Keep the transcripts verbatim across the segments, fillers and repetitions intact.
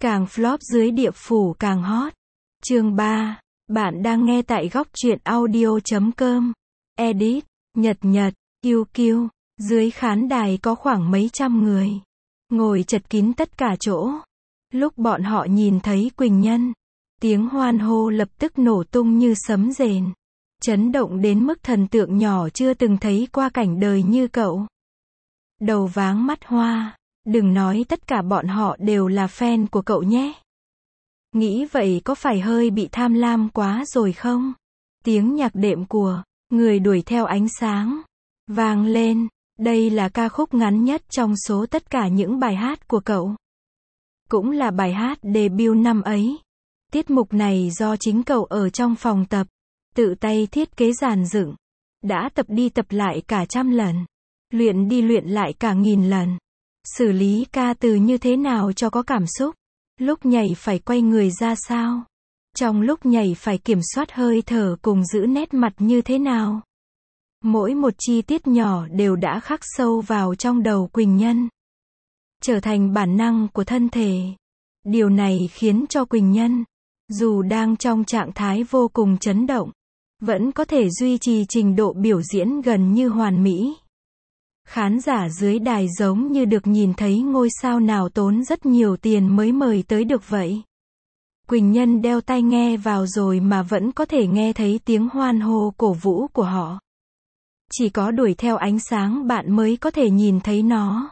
Càng flop dưới địa phủ càng hot. Chương ba. Bạn đang nghe tại góc truyện audio chấm com. Edit. Nhật Nhật. Kiu Kiu. Dưới khán đài có khoảng mấy trăm người. Ngồi chật kín tất cả chỗ. Lúc bọn họ nhìn thấy Quỳnh Nhân, tiếng hoan hô lập tức nổ tung như sấm rền. Chấn động đến mức thần tượng nhỏ chưa từng thấy qua cảnh đời như cậu. Đầu váng mắt hoa. Đừng nói tất cả bọn họ đều là fan của cậu nhé. Nghĩ vậy có phải hơi bị tham lam quá rồi không? Tiếng nhạc đệm của Người đuổi theo ánh sáng vang lên. Đây là ca khúc ngắn nhất trong số tất cả những bài hát của cậu. Cũng là bài hát debut năm ấy. Tiết mục này do chính cậu ở trong phòng tập, tự tay thiết kế dàn dựng. Đã tập đi tập lại cả trăm lần. Luyện đi luyện lại cả nghìn lần. Xử lý ca từ như thế nào cho có cảm xúc. Lúc nhảy phải quay người ra sao. Trong lúc nhảy phải kiểm soát hơi thở cùng giữ nét mặt như thế nào. Mỗi một chi tiết nhỏ đều đã khắc sâu vào trong đầu Quỳnh Nhân. Trở thành bản năng của thân thể. Điều này khiến cho Quỳnh Nhân, dù đang trong trạng thái vô cùng chấn động, vẫn có thể duy trì trình độ biểu diễn gần như hoàn mỹ. Khán giả dưới đài giống như được nhìn thấy ngôi sao nào tốn rất nhiều tiền mới mời tới được vậy. Quỳnh Nhân đeo tai nghe vào rồi mà vẫn có thể nghe thấy tiếng hoan hô cổ vũ của họ. Chỉ có đuổi theo ánh sáng bạn mới có thể nhìn thấy nó.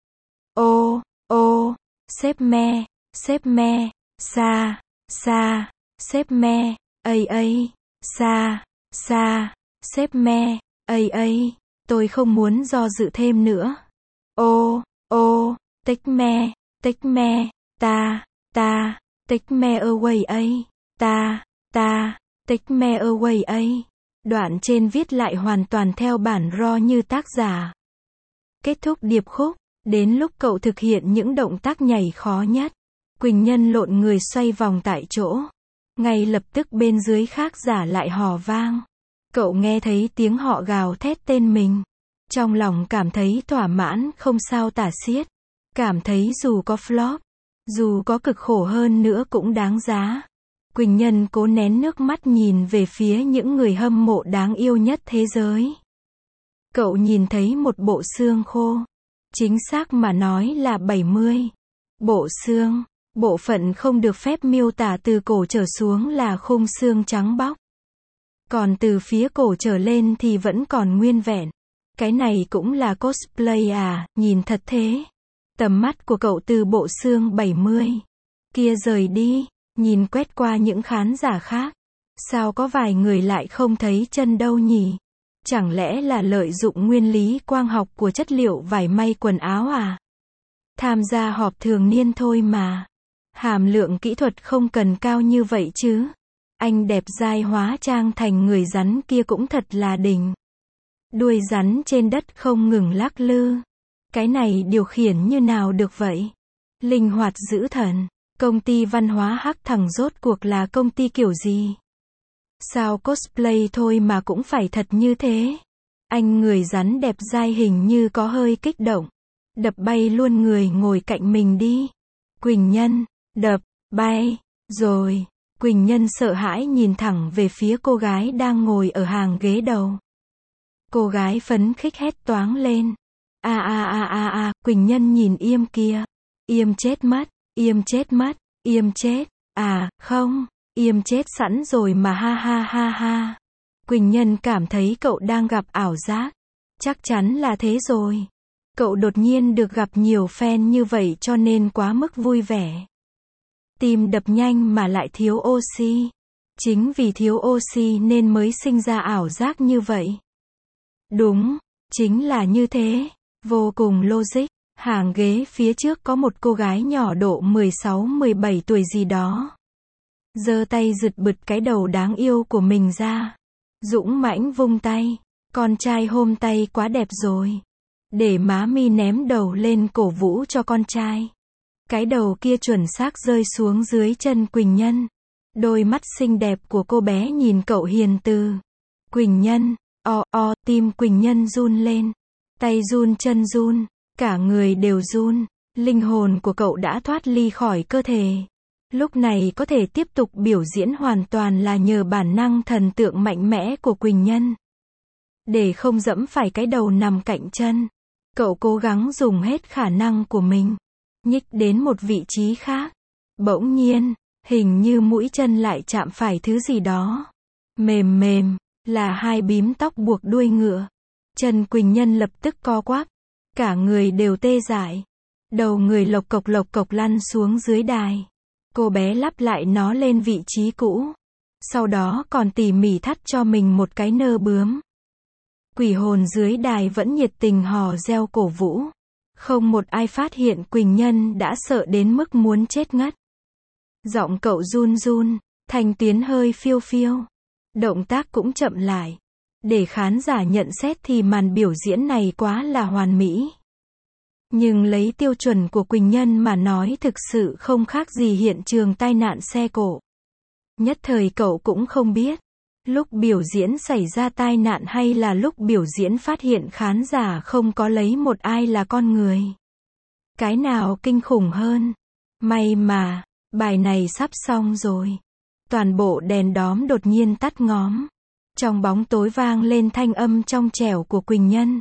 Ô, ô, xếp me, xếp me, xa, xa, xếp me, ây ây, xa, xa, xếp me, ây ây. Tôi không muốn do dự thêm nữa. Ô, ô, take me, take me, ta, ta, take me away ấy, ta, ta, take me away ấy. Đoạn trên viết lại hoàn toàn theo bản raw như tác giả. Kết thúc điệp khúc, đến lúc cậu thực hiện những động tác nhảy khó nhất. Quỳnh Nhân lộn người xoay vòng tại chỗ. Ngay lập tức bên dưới khác giả lại hò vang. Cậu nghe thấy tiếng họ gào thét tên mình. Trong lòng cảm thấy thỏa mãn không sao tả xiết. Cảm thấy dù có flop, dù có cực khổ hơn nữa cũng đáng giá. Quỳnh Nhân cố nén nước mắt nhìn về phía những người hâm mộ đáng yêu nhất thế giới. Cậu nhìn thấy một bộ xương khô. Chính xác mà nói là bảy mươi. Bộ xương, bộ phận không được phép miêu tả từ cổ trở xuống là khung xương trắng bóc. Còn từ phía cổ trở lên thì vẫn còn nguyên vẹn. Cái này cũng là cosplay à, nhìn thật thế. Tầm mắt của cậu từ bộ xương bảy mươi kia rời đi, nhìn quét qua những khán giả khác. Sao có vài người lại không thấy chân đâu nhỉ? Chẳng lẽ là lợi dụng nguyên lý quang học của chất liệu vải may quần áo à? Tham gia họp thường niên thôi mà. Hàm lượng kỹ thuật không cần cao như vậy chứ. Anh đẹp dai hóa trang thành người rắn kia cũng thật là đỉnh. Đuôi rắn trên đất không ngừng lắc lư. Cái này điều khiển như nào được vậy? Linh hoạt dữ thần. Công ty văn hóa hắc thằng rốt cuộc là công ty kiểu gì? Sao cosplay thôi mà cũng phải thật như thế? Anh người rắn đẹp dai hình như có hơi kích động. Đập bay luôn người ngồi cạnh mình đi. Quỳnh Nhân, đập, bay, rồi. Quỳnh Nhân sợ hãi nhìn thẳng về phía cô gái đang ngồi ở hàng ghế đầu. Cô gái phấn khích hét toáng lên. A a a a a, Quỳnh Nhân nhìn Yêm kia. Yêm chết mất, Yêm chết mất, Yêm chết. À, không, Yêm chết sẵn rồi mà ha ha ha ha. Quỳnh Nhân cảm thấy cậu đang gặp ảo giác. Chắc chắn là thế rồi. Cậu đột nhiên được gặp nhiều fan như vậy cho nên quá mức vui vẻ. Tim đập nhanh mà lại thiếu oxy. Chính vì thiếu oxy nên mới sinh ra ảo giác như vậy. Đúng, chính là như thế. Vô cùng logic. Hàng ghế phía trước có một cô gái nhỏ độ mười sáu mười bảy tuổi gì đó. Giơ tay giật bứt cái đầu đáng yêu của mình ra. Dũng mãnh vung tay. Con trai hôm tay quá đẹp rồi. Để má mi ném đầu lên cổ vũ cho con trai. Cái đầu kia chuẩn xác rơi xuống dưới chân Quỳnh Nhân. Đôi mắt xinh đẹp của cô bé nhìn cậu hiền từ. Quỳnh Nhân, o o, tim Quỳnh Nhân run lên. Tay run chân run, cả người đều run. Linh hồn của cậu đã thoát ly khỏi cơ thể. Lúc này có thể tiếp tục biểu diễn hoàn toàn là nhờ bản năng thần tượng mạnh mẽ của Quỳnh Nhân. Để không dẫm phải cái đầu nằm cạnh chân, cậu cố gắng dùng hết khả năng của mình, nhích đến một vị trí khác. Bỗng nhiên, hình như mũi chân lại chạm phải thứ gì đó. Mềm mềm, là hai bím tóc buộc đuôi ngựa. Chân Quỳnh Nhân lập tức co quắp, cả người đều tê dại. Đầu người lộc cộc lộc cộc lăn xuống dưới đài. Cô bé lắp lại nó lên vị trí cũ. Sau đó còn tỉ mỉ thắt cho mình một cái nơ bướm. Quỷ hồn dưới đài vẫn nhiệt tình hò reo cổ vũ. Không một ai phát hiện Quỳnh Nhân đã sợ đến mức muốn chết ngất. Giọng cậu run run, thanh tuyến hơi phiêu phiêu. Động tác cũng chậm lại. Để khán giả nhận xét thì màn biểu diễn này quá là hoàn mỹ. Nhưng lấy tiêu chuẩn của Quỳnh Nhân mà nói thực sự không khác gì hiện trường tai nạn xe cộ. Nhất thời cậu cũng không biết, lúc biểu diễn xảy ra tai nạn hay là lúc biểu diễn phát hiện khán giả không có lấy một ai là con người. Cái nào kinh khủng hơn? May mà, bài này sắp xong rồi. Toàn bộ đèn đóm đột nhiên tắt ngóm. Trong bóng tối vang lên thanh âm trong trẻo của Quỳnh Nhân.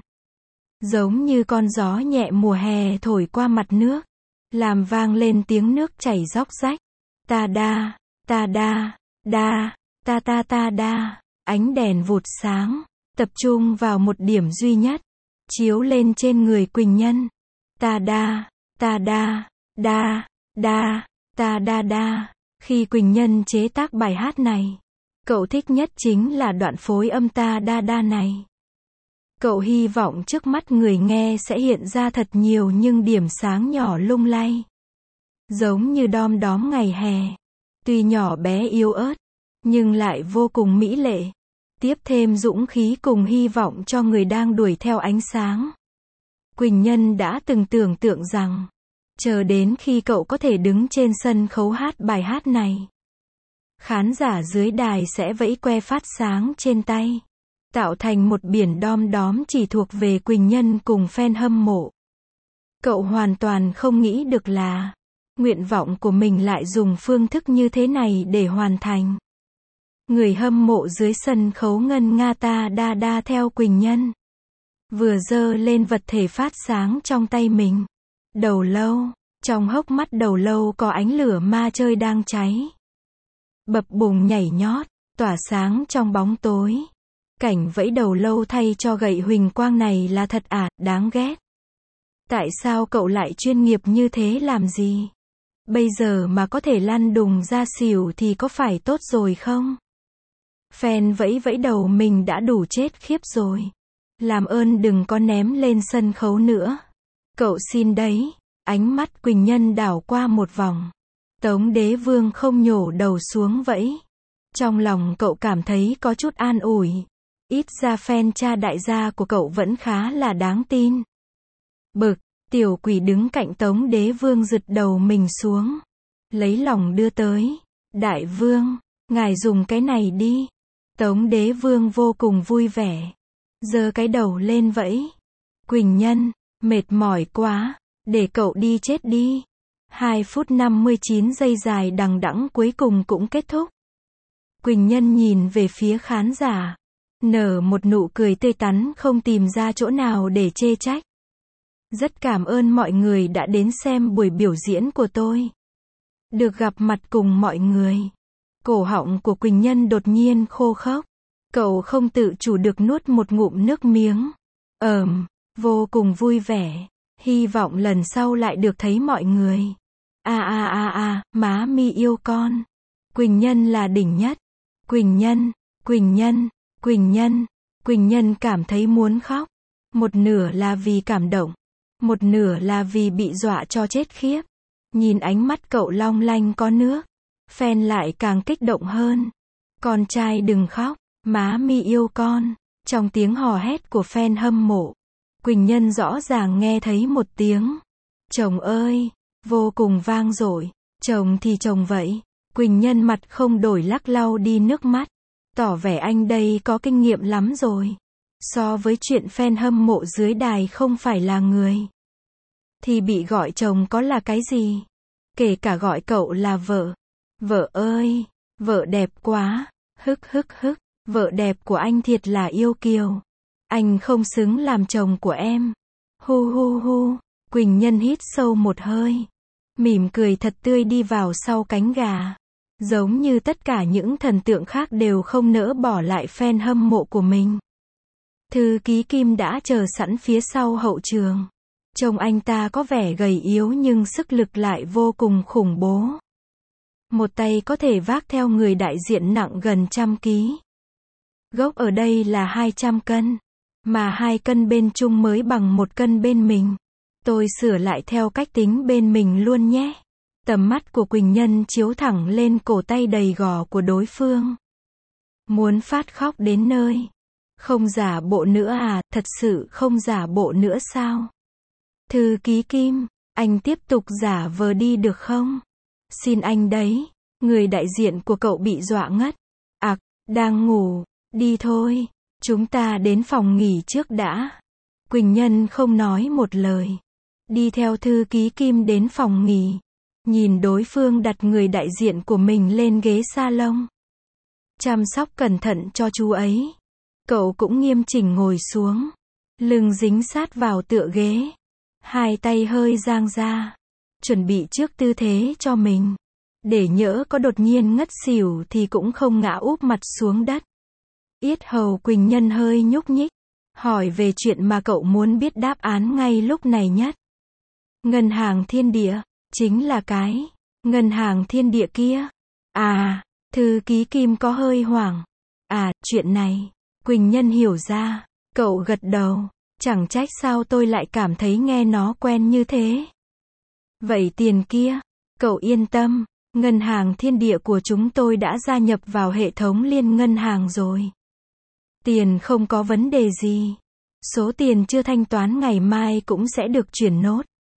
Giống như con gió nhẹ mùa hè thổi qua mặt nước, làm vang lên tiếng nước chảy róc rách. Ta đa, ta đa, đa, ta ta ta đa. Ánh đèn vụt sáng, tập trung vào một điểm duy nhất, chiếu lên trên người Quỳnh Nhân. Ta đa, ta đa, đa, đa, ta đa đa. Khi Quỳnh Nhân chế tác bài hát này, cậu thích nhất chính là đoạn phối âm ta đa đa này. Cậu hy vọng trước mắt người nghe sẽ hiện ra thật nhiều những điểm sáng nhỏ lung lay. Giống như đom đóm ngày hè. Tuy nhỏ bé yếu ớt, nhưng lại vô cùng mỹ lệ. Tiếp thêm dũng khí cùng hy vọng cho người đang đuổi theo ánh sáng. Quỳnh Nhân đã từng tưởng tượng rằng, chờ đến khi cậu có thể đứng trên sân khấu hát bài hát này, khán giả dưới đài sẽ vẫy que phát sáng trên tay, tạo thành một biển đom đóm chỉ thuộc về Quỳnh Nhân cùng fan hâm mộ. Cậu hoàn toàn không nghĩ được là, nguyện vọng của mình lại dùng phương thức như thế này để hoàn thành. Người hâm mộ dưới sân khấu ngân nga ta đa đa theo Quỳnh Nhân. Vừa giơ lên vật thể phát sáng trong tay mình. Đầu lâu, trong hốc mắt đầu lâu có ánh lửa ma chơi đang cháy. Bập bùng nhảy nhót, tỏa sáng trong bóng tối. Cảnh vẫy đầu lâu thay cho gậy huỳnh quang này là thật ạt, đáng ghét. Tại sao cậu lại chuyên nghiệp như thế làm gì? Bây giờ mà có thể lăn đùng ra xỉu thì có phải tốt rồi không? Fan vẫy vẫy đầu mình đã đủ chết khiếp rồi. Làm ơn đừng có ném lên sân khấu nữa. Cậu xin đấy. Ánh mắt Quỳnh Nhân đảo qua một vòng. Tống Đế Vương không nhổ đầu xuống vẫy. Trong lòng cậu cảm thấy có chút an ủi. Ít ra fan cha đại gia của cậu vẫn khá là đáng tin. Bực, tiểu quỷ đứng cạnh Tống Đế Vương giật đầu mình xuống. Lấy lòng đưa tới. Đại vương, ngài dùng cái này đi. Tống Đế Vương vô cùng vui vẻ. Giơ cái đầu lên vẫy. Quỳnh Nhân, mệt mỏi quá. Để cậu đi chết đi. hai phút năm mươi chín giây dài đằng đẵng cuối cùng cũng kết thúc. Quỳnh Nhân nhìn về phía khán giả. Nở một nụ cười tươi tắn không tìm ra chỗ nào để chê trách. Rất cảm ơn mọi người đã đến xem buổi biểu diễn của tôi. Được gặp mặt cùng mọi người. Cổ họng của Quỳnh Nhân đột nhiên khô khốc. Cậu không tự chủ được nuốt một ngụm nước miếng. Ờm, vô cùng vui vẻ. Hy vọng lần sau lại được thấy mọi người. A a a a, má mi yêu con. Quỳnh Nhân là đỉnh nhất. Quỳnh Nhân, Quỳnh Nhân, Quỳnh Nhân. Quỳnh Nhân cảm thấy muốn khóc. Một nửa là vì cảm động. Một nửa là vì bị dọa cho chết khiếp. Nhìn ánh mắt cậu long lanh có nước. Fan lại càng kích động hơn. Con trai đừng khóc, má mi yêu con. Trong tiếng hò hét của fan hâm mộ, Quỳnh Nhân rõ ràng nghe thấy một tiếng. Chồng ơi, vô cùng vang dội. Chồng thì chồng vậy. Quỳnh Nhân mặt không đổi lắc lau đi nước mắt. Tỏ vẻ anh đây có kinh nghiệm lắm rồi. So với chuyện fan hâm mộ dưới đài không phải là người. thì bị gọi chồng có là cái gì? Kể cả gọi cậu là vợ. Vợ ơi, vợ đẹp quá, hức hức hức, vợ đẹp của anh thiệt là yêu kiều. Anh không xứng làm chồng của em. Hu hu hu, Quỳnh Nhân hít sâu một hơi. Mỉm cười thật tươi đi vào sau cánh gà. Giống như tất cả những thần tượng khác đều không nỡ bỏ lại fan hâm mộ của mình. Thư ký Kim đã chờ sẵn phía sau hậu trường. Trông anh ta có vẻ gầy yếu nhưng sức lực lại vô cùng khủng bố. Một tay có thể vác theo người đại diện nặng gần trăm ký. Gốc ở đây là hai trăm cân. Mà hai cân bên Trung mới bằng một cân bên mình. Tôi sửa lại theo cách tính bên mình luôn nhé. Tầm mắt của Quỳnh Nhân chiếu thẳng lên cổ tay đầy gò của đối phương. Muốn phát khóc đến nơi. Không giả bộ nữa à, thật sự không giả bộ nữa sao? Thư ký Kim, anh tiếp tục giả vờ đi được không? Xin anh đấy. Người đại diện của cậu bị dọa ngất. Ặc, đang ngủ, đi thôi. Chúng ta đến phòng nghỉ trước đã. Quỳnh Nhân không nói một lời. Đi theo thư ký Kim đến phòng nghỉ. Nhìn đối phương đặt người đại diện của mình lên ghế salon. Chăm sóc cẩn thận cho chú ấy. Cậu cũng nghiêm chỉnh ngồi xuống. Lưng dính sát vào tựa ghế. Hai tay hơi dang ra. Chuẩn bị trước tư thế cho mình. Để nhỡ có đột nhiên ngất xỉu thì cũng không ngã úp mặt xuống đất. Yết hầu Quỳnh Nhân hơi nhúc nhích. Hỏi về chuyện mà cậu muốn biết đáp án ngay lúc này nhất. Ngân hàng Thiên Địa. Chính là cái Ngân hàng Thiên Địa kia. À, thư ký Kim có hơi hoảng. À, chuyện này. Quỳnh Nhân hiểu ra. Cậu gật đầu. Chẳng trách sao tôi lại cảm thấy nghe nó quen như thế. Vậy tiền kia. Cậu yên tâm. Ngân hàng Thiên Địa của chúng tôi đã gia nhập vào hệ thống liên ngân hàng rồi. Tiền không có vấn đề gì. Số tiền chưa thanh toán ngày mai cũng sẽ được chuyển nốt.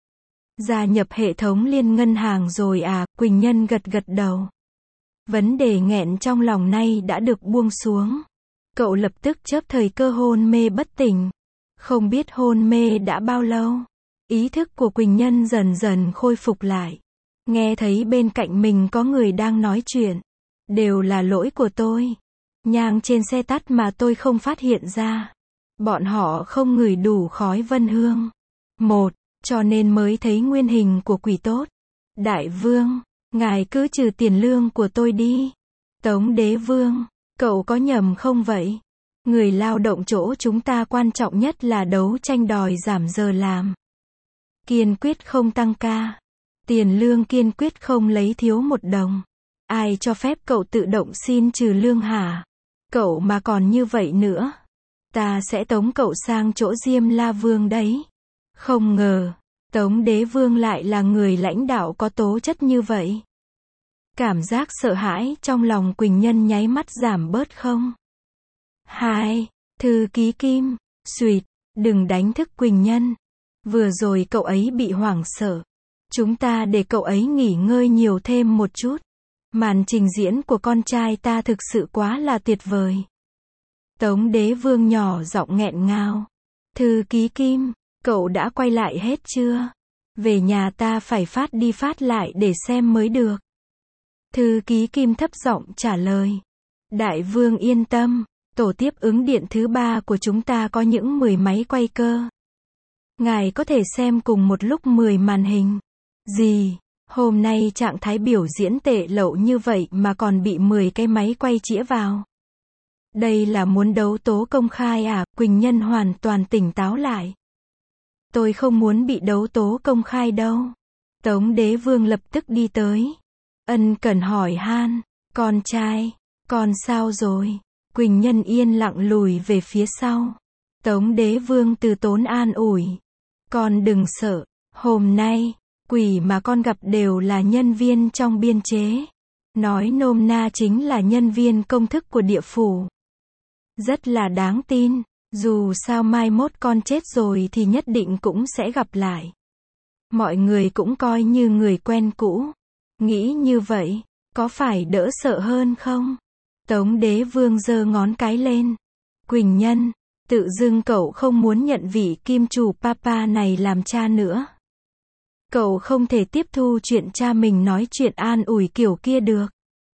Gia nhập hệ thống liên ngân hàng rồi à, Quỳnh Nhân gật gật đầu. Vấn đề nghẹn trong lòng nay đã được buông xuống. Cậu lập tức chớp thời cơ hôn mê bất tỉnh. Không biết hôn mê đã bao lâu. Ý thức của Quỳnh Nhân dần dần khôi phục lại. Nghe thấy bên cạnh mình có người đang nói chuyện. Đều là lỗi của tôi. Nhang trên xe tắt mà tôi không phát hiện ra. Bọn họ không ngửi đủ khói vân hương. Một, cho nên mới thấy nguyên hình của quỷ tốt. Đại vương, ngài cứ trừ tiền lương của tôi đi. Tống đế vương, cậu có nhầm không vậy? Người lao động chỗ chúng ta quan trọng nhất là đấu tranh đòi giảm giờ làm. Kiên quyết không tăng ca. Tiền lương kiên quyết không lấy thiếu một đồng. Ai cho phép cậu tự động xin trừ lương hả? Cậu mà còn như vậy nữa. Ta sẽ tống cậu sang chỗ Diêm La Vương đấy. Không ngờ, Tống đế vương lại là người lãnh đạo có tố chất như vậy. Cảm giác sợ hãi trong lòng Quỳnh Nhân nháy mắt giảm bớt không? Hai, thư ký Kim, xuyệt, đừng đánh thức Quỳnh Nhân. Vừa rồi cậu ấy bị hoảng sợ. Chúng ta để cậu ấy nghỉ ngơi nhiều thêm một chút. Màn trình diễn của con trai ta thực sự quá là tuyệt vời. Tống đế vương nhỏ giọng nghẹn ngào. Thư ký Kim, cậu đã quay lại hết chưa? Về nhà ta phải phát đi phát lại để xem mới được. Thư ký Kim thấp giọng trả lời. Đại vương yên tâm, tổ tiếp ứng điện thứ ba của chúng ta có những mười máy quay cơ. Ngài có thể xem cùng một lúc mười màn hình. Gì? Hôm nay trạng thái biểu diễn tệ lậu như vậy mà còn bị mười cái máy quay chĩa vào. Đây là muốn đấu tố công khai à? Quỳnh Nhân hoàn toàn tỉnh táo lại. Tôi không muốn bị đấu tố công khai đâu. Tống đế vương lập tức đi tới. Ân cần hỏi han. Con trai, con sao rồi? Quỳnh Nhân yên lặng lùi về phía sau. Tống đế vương từ tốn an ủi. Con đừng sợ. Hôm nay, quỷ mà con gặp đều là nhân viên trong biên chế. Nói nôm na chính là nhân viên công thức của địa phủ. Rất là đáng tin. Dù sao mai mốt con chết rồi thì nhất định cũng sẽ gặp lại. Mọi người cũng coi như người quen cũ. Nghĩ như vậy, có phải đỡ sợ hơn không? Tống đế vương giơ ngón cái lên. Quỳnh Nhân, tự dưng cậu không muốn nhận vị kim chủ papa này làm cha nữa. Cậu không thể tiếp thu chuyện cha mình nói chuyện an ủi kiểu kia được.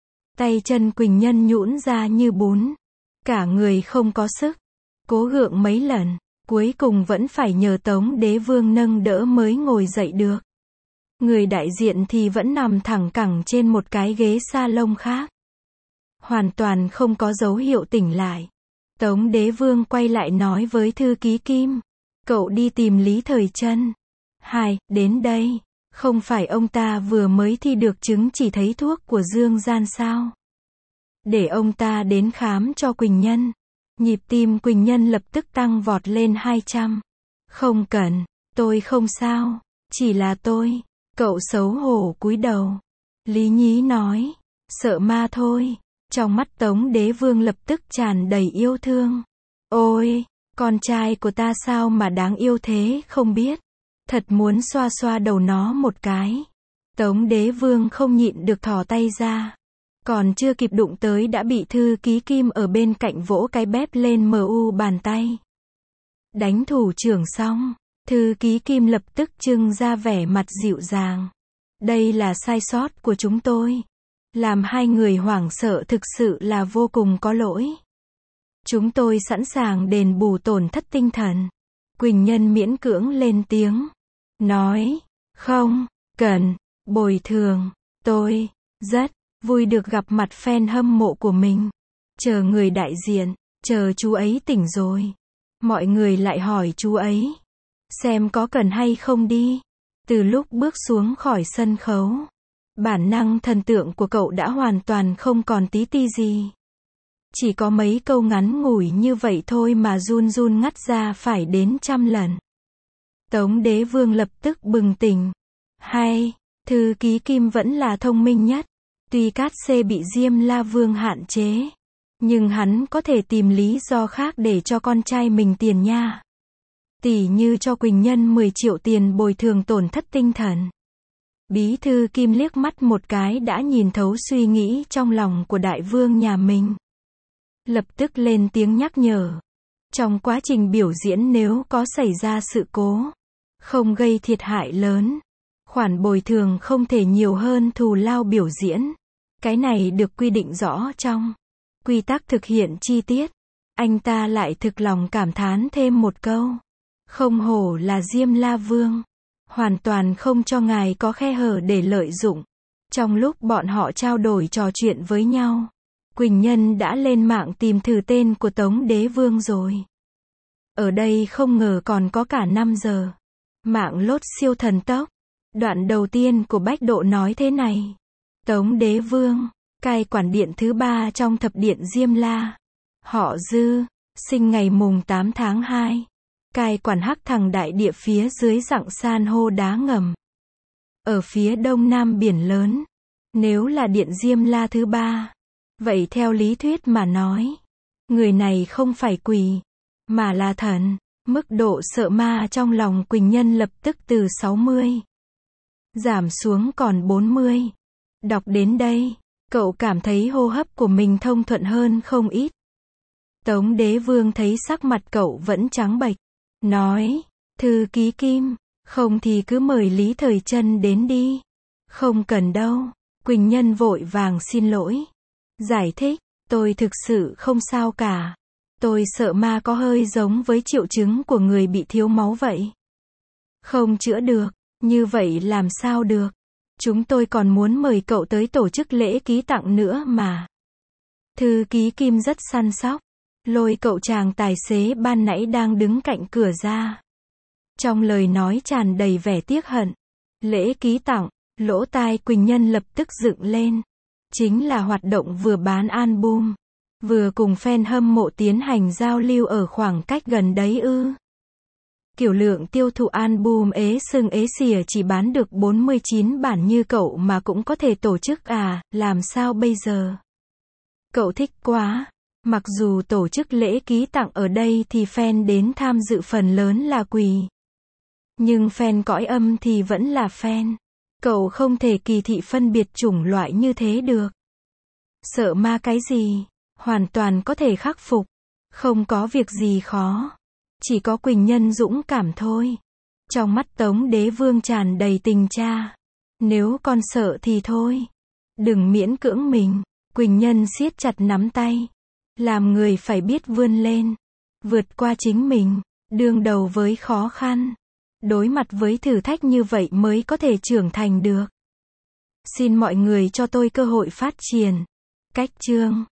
Tay chân Quỳnh Nhân nhũn ra như bún. Cả người không có sức. Cố gượng mấy lần, cuối cùng vẫn phải nhờ Tống Đế Vương nâng đỡ mới ngồi dậy được. Người đại diện thì vẫn nằm thẳng cẳng trên một cái ghế salon khác. Hoàn toàn không có dấu hiệu tỉnh lại. Tống Đế Vương quay lại nói với thư ký Kim. Cậu đi tìm Lý Thời Trân. Hai, đến đây. Không phải ông ta vừa mới thi được chứng chỉ thấy thuốc của Dương Gian sao? Để ông ta đến khám cho Quỳnh Nhân. Nhịp tim Quỳnh Nhân lập tức tăng vọt lên hai trăm. Không cần, tôi không sao. Chỉ là tôi. Cậu xấu hổ cúi đầu. Lý Nhí nói. Sợ ma thôi. Trong mắt Tống Đế Vương lập tức tràn đầy yêu thương. Ôi, con trai của ta sao mà đáng yêu thế không biết. Thật muốn xoa xoa đầu nó một cái. Tống Đế Vương không nhịn được thò tay ra. Còn chưa kịp đụng tới đã bị thư ký Kim ở bên cạnh vỗ cái bép lên mu bàn tay. Đánh thủ trưởng xong, thư ký Kim lập tức trưng ra vẻ mặt dịu dàng. Đây là sai sót của chúng tôi. Làm hai người hoảng sợ thực sự là vô cùng có lỗi. Chúng tôi sẵn sàng đền bù tổn thất tinh thần. Quỳnh Nhân miễn cưỡng lên tiếng. Nói, không, cần, bồi thường. Tôi, rất vui được gặp mặt fan hâm mộ của mình. Chờ người đại diện, chờ chú ấy tỉnh rồi. Mọi người lại hỏi chú ấy. Xem có cần hay không đi. Từ lúc bước xuống khỏi sân khấu. Bản năng thần tượng của cậu đã hoàn toàn không còn tí ti gì. Chỉ có mấy câu ngắn ngủi như vậy thôi mà run run ngắt ra phải đến trăm lần. Tống Đế Vương lập tức bừng tỉnh. Hay, thư ký Kim vẫn là thông minh nhất. Tuy Cát Xê bị Diêm La Vương hạn chế, nhưng hắn có thể tìm lý do khác để cho con trai mình tiền nha. Tỉ như cho Quỳnh Nhân mười triệu tiền bồi thường tổn thất tinh thần. Bí thư Kim liếc mắt một cái đã nhìn thấu suy nghĩ trong lòng của đại vương nhà mình. Lập tức lên tiếng nhắc nhở. Trong quá trình biểu diễn nếu có xảy ra sự cố, không gây thiệt hại lớn, khoản bồi thường không thể nhiều hơn thù lao biểu diễn. Cái này được quy định rõ trong quy tắc thực hiện chi tiết. Anh ta lại thực lòng cảm thán thêm một câu. Không hổ là Diêm La Vương. Hoàn toàn không cho ngài có khe hở để lợi dụng. Trong lúc bọn họ trao đổi trò chuyện với nhau, Quỳnh Nhân đã lên mạng tìm thử tên của Tống Đế Vương rồi. Ở đây không ngờ còn có cả năm giờ. Mạng lốt siêu thần tốc. Đoạn đầu tiên của Bách Độ nói thế này. Tống Đế Vương, cai quản điện thứ ba trong thập điện Diêm La. Họ Dư, sinh ngày mùng tám tháng hai. Cai quản Hắc Thằng đại địa phía dưới dặng san hô đá ngầm. Ở phía đông nam biển lớn. Nếu là điện Diêm La thứ ba, vậy theo lý thuyết mà nói, người này không phải quỷ, mà là thần. Mức độ sợ ma trong lòng Quỳnh Nhân lập tức từ sáu mươi giảm xuống còn bốn mươi. Đọc đến đây, cậu cảm thấy hô hấp của mình thông thuận hơn không ít. Tống Đế Vương thấy sắc mặt cậu vẫn trắng bệch. Nói, thư ký Kim, không thì cứ mời Lý Thời Trân đến đi. Không cần đâu. Quỳnh Nhân vội vàng xin lỗi. Giải thích, tôi thực sự không sao cả. Tôi sợ ma có hơi giống với triệu chứng của người bị thiếu máu vậy. Không chữa được, như vậy làm sao được. Chúng tôi còn muốn mời cậu tới tổ chức lễ ký tặng nữa mà. Thư ký Kim rất săn sóc. Lôi cậu chàng tài xế ban nãy đang đứng cạnh cửa ra. Trong lời nói tràn đầy vẻ tiếc hận. Lễ ký tặng, lỗ tai Quỳnh Nhân lập tức dựng lên. Chính là hoạt động vừa bán album, vừa cùng fan hâm mộ tiến hành giao lưu ở khoảng cách gần đấy ư. Kiểu lượng tiêu thụ album ế sưng ế xìa chỉ bán được bốn mươi chín bản như cậu mà cũng có thể tổ chức à, làm sao bây giờ? Cậu thích quá. Mặc dù tổ chức lễ ký tặng ở đây thì fan đến tham dự phần lớn là quỷ. Nhưng fan cõi âm thì vẫn là fan. Cậu không thể kỳ thị phân biệt chủng loại như thế được. Sợ ma cái gì? Hoàn toàn có thể khắc phục. Không có việc gì khó. Chỉ có Quỳnh Nhân dũng cảm thôi. Trong mắt Tống Đế Vương tràn đầy tình cha. Nếu con sợ thì thôi. Đừng miễn cưỡng mình. Quỳnh Nhân siết chặt nắm tay. Làm người phải biết vươn lên. Vượt qua chính mình. Đương đầu với khó khăn. Đối mặt với thử thách như vậy mới có thể trưởng thành được. Xin mọi người cho tôi cơ hội phát triển. Cách chương